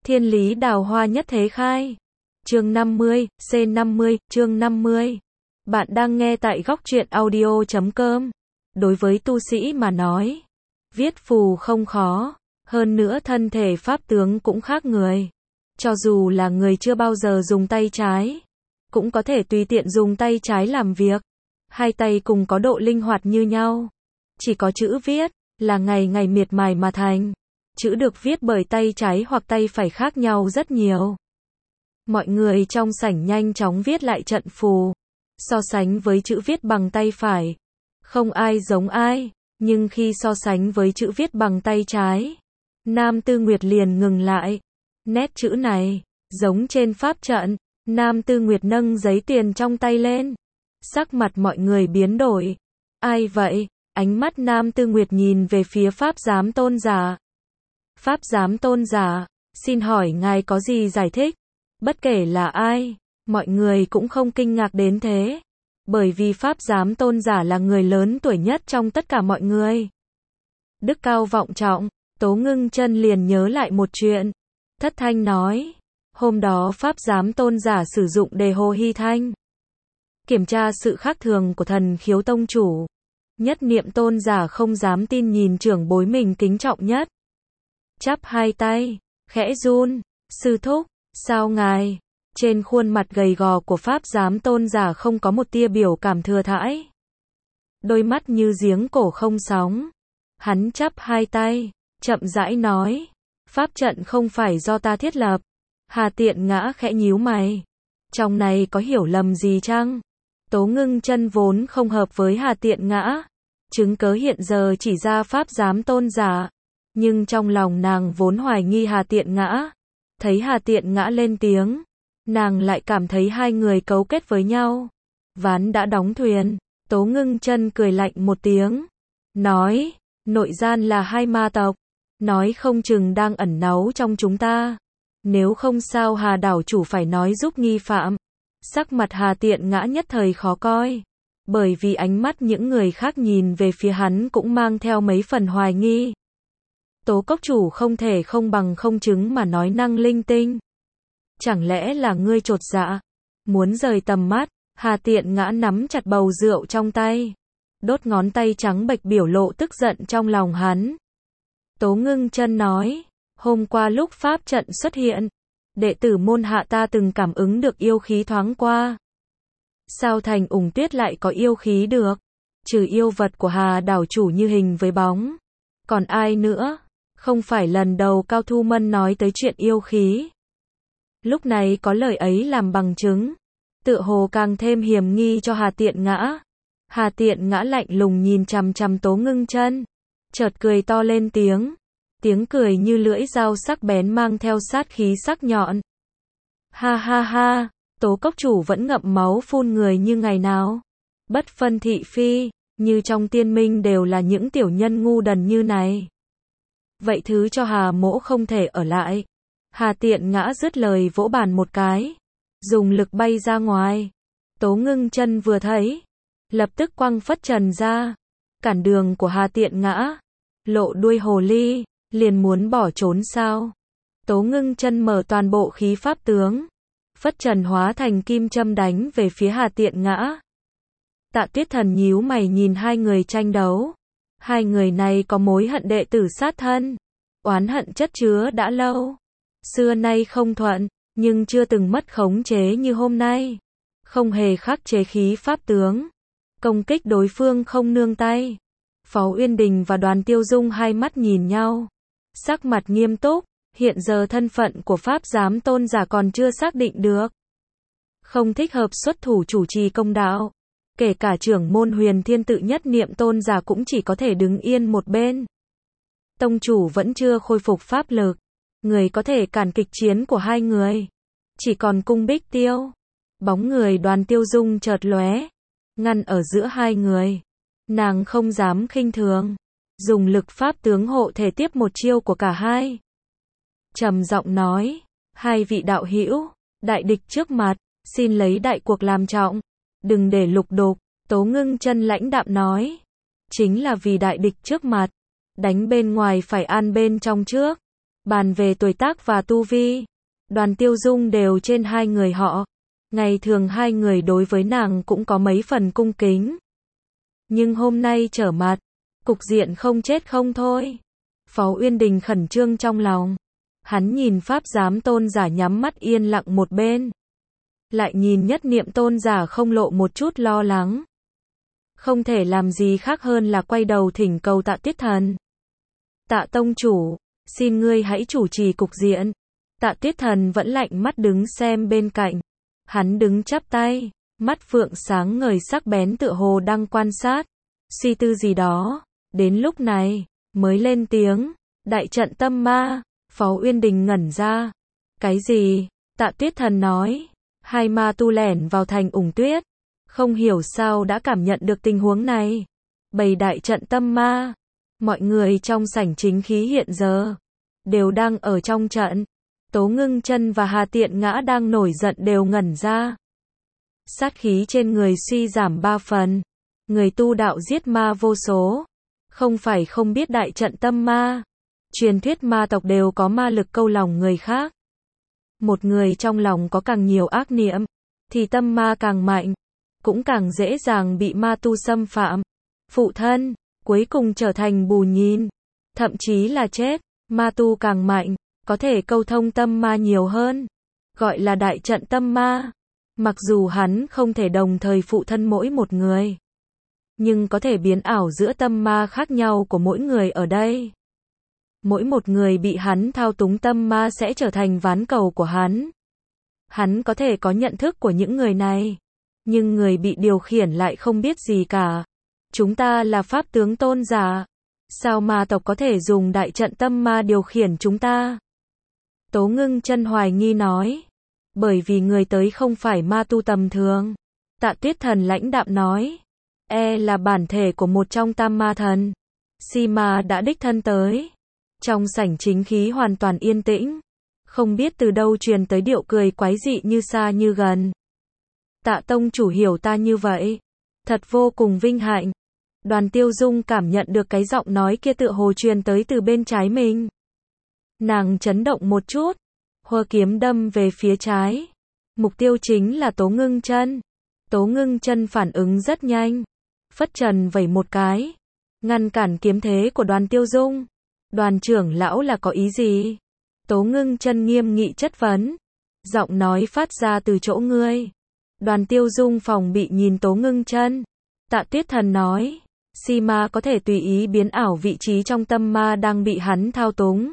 Thiên lý đào hoa nhất thế khai. Chương 50, C50, chương 50. Bạn đang nghe tại góc truyện audio.com. Đối với tu sĩ mà nói, viết phù không khó, hơn nữa thân thể pháp tướng cũng khác người. Cho dù là người chưa bao giờ dùng tay trái, cũng có thể tùy tiện dùng tay trái làm việc. Hai tay cùng có độ linh hoạt như nhau. Chỉ có chữ viết, là ngày ngày miệt mài mà thành. Chữ được viết bởi tay trái hoặc tay phải khác nhau rất nhiều. Mọi người trong sảnh nhanh chóng viết lại trận phù. So sánh với chữ viết bằng tay phải, không ai giống ai, nhưng khi so sánh với chữ viết bằng tay trái, Nam Tư Nguyệt liền ngừng lại. Nét chữ này, giống trên pháp trận. Nam Tư Nguyệt nâng giấy tiền trong tay lên. Sắc mặt mọi người biến đổi. Ai vậy? Ánh mắt Nam Tư Nguyệt nhìn về phía Pháp Giám Tôn giả. Pháp Giám Tôn giả, xin hỏi ngài có gì giải thích? Bất kể là ai, mọi người cũng không kinh ngạc đến thế. Bởi vì Pháp Giám Tôn giả là người lớn tuổi nhất trong tất cả mọi người. Đức cao vọng trọng, Tố Ngưng Chân liền nhớ lại một chuyện. Thất thanh nói, hôm đó Pháp Giám Tôn giả sử dụng đề hồ hy thanh. Kiểm tra sự khác thường của thần khiếu tông chủ. Nhất niệm tôn giả không dám tin nhìn trưởng bối mình kính trọng nhất. Chắp hai tay, khẽ run, sư thúc, sao ngài? Trên khuôn mặt gầy gò của Pháp Giám Tôn giả không có một tia biểu cảm thừa thãi. Đôi mắt như giếng cổ không sóng. Hắn chắp hai tay, chậm rãi nói, pháp trận không phải do ta thiết lập. Hà Tiện Ngã khẽ nhíu mày. Trong này có hiểu lầm gì chăng? Tố Ngưng Chân vốn không hợp với Hà Tiện Ngã. Chứng cớ hiện giờ chỉ ra Pháp Giám Tôn giả. Nhưng trong lòng nàng vốn hoài nghi Hà Tiện Ngã. Thấy Hà Tiện Ngã lên tiếng, nàng lại cảm thấy hai người cấu kết với nhau. Ván đã đóng thuyền. Tố Ngưng Chân cười lạnh một tiếng. Nói, nội gian là hai ma tộc. Nói không chừng đang ẩn náu trong chúng ta. Nếu không sao Hà đảo chủ phải nói giúp nghi phạm. Sắc mặt Hà Tiện Ngã nhất thời khó coi. Bởi vì ánh mắt những người khác nhìn về phía hắn cũng mang theo mấy phần hoài nghi. Tố cốc chủ không thể không bằng không chứng mà nói năng linh tinh. Chẳng lẽ là ngươi chột dạ? Muốn rời tầm mắt, Hà Tiện Ngã nắm chặt bầu rượu trong tay. Đốt ngón tay trắng bệch biểu lộ tức giận trong lòng hắn. Tố Ngưng Chân nói, hôm qua lúc pháp trận xuất hiện, đệ tử môn hạ ta từng cảm ứng được yêu khí thoáng qua. Sao thành Ủng Tuyết lại có yêu khí được? Trừ yêu vật của Hà đảo chủ như hình với bóng. Còn ai nữa? Không phải lần đầu Cao Thu Mân nói tới chuyện yêu khí. Lúc này có lời ấy làm bằng chứng. Tựa hồ càng thêm hiểm nghi cho Hà Tiện Ngã. Hà Tiện Ngã lạnh lùng nhìn chằm chằm Tố Ngưng Chân. Chợt cười to lên tiếng. Tiếng cười như lưỡi dao sắc bén mang theo sát khí sắc nhọn. Ha ha ha, Tố cốc chủ vẫn ngậm máu phun người như ngày nào. Bất phân thị phi, như trong tiên minh đều là những tiểu nhân ngu đần như này. Vậy thứ cho Hà mỗ không thể ở lại. Hà Tiện Ngã dứt lời vỗ bàn một cái. Dùng lực bay ra ngoài. Tố Ngưng Chân vừa thấy, lập tức quăng phất trần ra. Cản đường của Hà Tiện Ngã. Lộ đuôi hồ ly, liền muốn bỏ trốn sao? Tố Ngưng Chân mở toàn bộ khí pháp tướng. Phất trần hóa thành kim châm đánh về phía Hà Tiện Ngã. Tạ Tuyết Thần nhíu mày nhìn hai người tranh đấu. Hai người này có mối hận đệ tử sát thân. Oán hận chất chứa đã lâu. Xưa nay không thuận, nhưng chưa từng mất khống chế như hôm nay. Không hề khắc chế khí pháp tướng. Công kích đối phương không nương tay. Phó Uyên Đình và Đoàn Tiêu Dung hai mắt nhìn nhau. Sắc mặt nghiêm túc, hiện giờ thân phận của Pháp Giám Tôn giả còn chưa xác định được. Không thích hợp xuất thủ chủ trì công đạo. Kể cả trưởng môn Huyền Thiên Tự Nhất Niệm Tôn giả cũng chỉ có thể đứng yên một bên. Tông chủ vẫn chưa khôi phục pháp lực. Người có thể cản kịch chiến của hai người. Chỉ còn Cung Bích Tiêu. Bóng người Đoàn Tiêu Dung chợt lóe. Ngăn ở giữa hai người. Nàng không dám khinh thường. Dùng lực pháp tướng hộ thể tiếp một chiêu của cả hai. Trầm giọng nói. Hai vị đạo hữu, đại địch trước mặt, xin lấy đại cuộc làm trọng. Đừng để lục đục. Tố Ngưng Chân lãnh đạm nói. Chính là vì đại địch trước mặt. Đánh bên ngoài phải an bên trong trước. Bàn về tuổi tác và tu vi, Đoàn Tiêu Dung đều trên hai người họ. Ngày thường hai người đối với nàng cũng có mấy phần cung kính. Nhưng hôm nay trở mặt, cục diện không chết không thôi. Phó Uyên Đình khẩn trương trong lòng. Hắn nhìn Pháp Giám Tôn giả nhắm mắt yên lặng một bên. Lại nhìn Nhất Niệm Tôn giả không lộ một chút lo lắng. Không thể làm gì khác hơn là quay đầu thỉnh cầu Tạ Tiết Thần. Tạ Tông Chủ, xin ngươi hãy chủ trì cục diện. Tạ Tiết Thần vẫn lạnh mắt đứng xem bên cạnh. Hắn đứng chắp tay, mắt phượng sáng ngời sắc bén tựa hồ đang quan sát, suy tư gì đó. Đến lúc này, mới lên tiếng, đại trận tâm ma. Phó Uyên Đình ngẩn ra. Cái gì? Tạ Tiết Thần nói. Hai ma tu lẻn vào thành Ủng Tuyết. Không hiểu sao đã cảm nhận được tình huống này. Bày đại trận tâm ma. Mọi người trong sảnh chính khí hiện giờ đều đang ở trong trận. Tố Ngưng Chân và Hà Tiện Ngã đang nổi giận đều ngẩn ra. Sát khí trên người suy giảm 3 phần. Người tu đạo giết ma vô số. Không phải không biết đại trận tâm ma. Truyền thuyết ma tộc đều có ma lực câu lòng người khác. Một người trong lòng có càng nhiều ác niệm, thì tâm ma càng mạnh, cũng càng dễ dàng bị ma tu xâm phạm. Phụ thân, cuối cùng trở thành bù nhìn, thậm chí là chết. Ma tu càng mạnh, có thể câu thông tâm ma nhiều hơn. Gọi là đại trận tâm ma. Mặc dù hắn không thể đồng thời phụ thân mỗi một người, nhưng có thể biến ảo giữa tâm ma khác nhau của mỗi người ở đây. Mỗi một người bị hắn thao túng tâm ma sẽ trở thành ván cầu của hắn. Hắn có thể có nhận thức của những người này, nhưng người bị điều khiển lại không biết gì cả. Chúng ta là pháp tướng tôn giả. Sao ma tộc có thể dùng đại trận tâm ma điều khiển chúng ta? Tố Ngưng Chân hoài nghi nói. Bởi vì người tới không phải ma tu tầm thường. Tạ Tiết Thần lãnh đạm nói. Là bản thể của một trong tam ma thần. Si ma đã đích thân tới. Trong sảnh chính khí hoàn toàn yên tĩnh. Không biết từ đâu truyền tới điệu cười quái dị như xa như gần. Tạ Tông Chủ hiểu ta như vậy. Thật vô cùng vinh hạnh. Đoàn Tiêu Dung cảm nhận được cái giọng nói kia tựa hồ truyền tới từ bên trái mình. Nàng chấn động một chút. Hơ kiếm đâm về phía trái. Mục tiêu chính là Tố Ngưng Chân. Tố Ngưng Chân phản ứng rất nhanh. Phất trần vẩy một cái. Ngăn cản kiếm thế của Đoàn Tiêu Dung. Đoàn trưởng lão là có ý gì? Tố Ngưng Chân nghiêm nghị chất vấn. Giọng nói phát ra từ chỗ ngươi. Đoàn Tiêu Dung phòng bị nhìn Tố Ngưng Chân. Tạ Tiết Thần nói. Si ma có thể tùy ý biến ảo vị trí trong tâm ma đang bị hắn thao túng.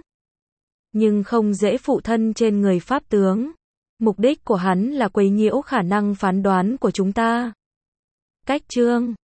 Nhưng không dễ phụ thân trên người pháp tướng. Mục đích của hắn là quấy nhiễu khả năng phán đoán của chúng ta. Cách chương